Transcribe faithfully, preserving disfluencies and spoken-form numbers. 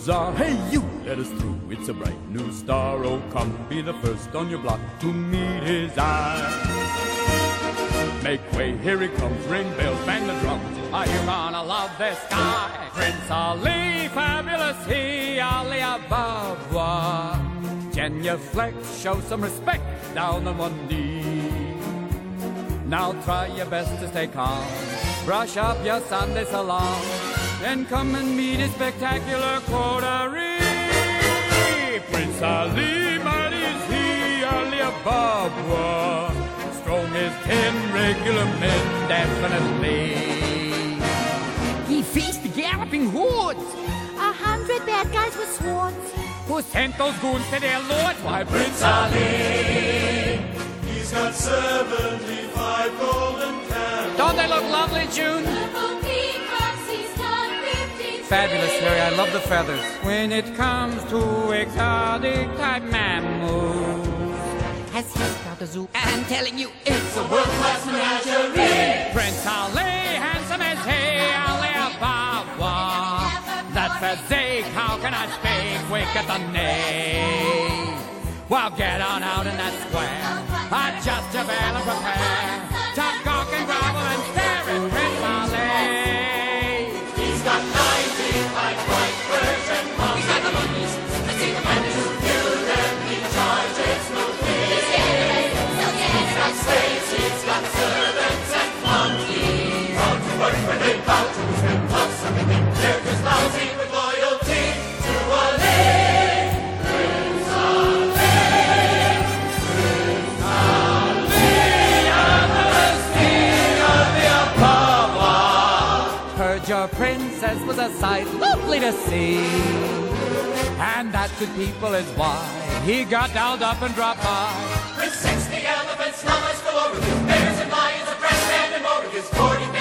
Huzzah, hey you, let us through. It's a bright new star, oh come, be the first on your block to meet his eye. Make way, here he comes, ring bells, bang the drums. Are you gonna love this guy? Prince Ali, fabulous he, Ali Ababa. Genuflect, show some respect, down on one knee. Now try your best to stay calm, brush up your Sunday salon, then come and meet his spectacular coterie. Prince Ali, mighty is he, Ali Ababa. Strong as ten regular men, definitely. He faced the galloping hordes, a hundred bad guys with swords. Who sent those goons to their lords? Why, Prince Ali, he's got seventy-five golden candles. Don't they look lovely, June? Fabulous, Harry. I love the feathers. When it comes to exotic type mammals, has he got a zoo? I'm telling you, it's a world-class menagerie. Prince Ali, handsome as he, Ali Ababa. That physique, how can I speak? Quick at the name. Well, get on out in that square. Adjust your bell and prepare to gawk and grovel and stare at Prince Ali. He's got ninety-five white Persian monkeys. He's got the monkeys. Let's see the man who knew them. He charges no fee. He's generous, so generous. He's got slaves, he's got servants and flunkies. All to work when they bow to his whim. Love something. They're just lousy with loyalty to Ali. Prince Ali. Prince Ali. Everlasting Ali Ababa. Heard your princess was a sight lovely to see, and that good people is why he got dolled up and dropped by. With sixty elephants, llamas go over his bears and lions, a breast and more of his forty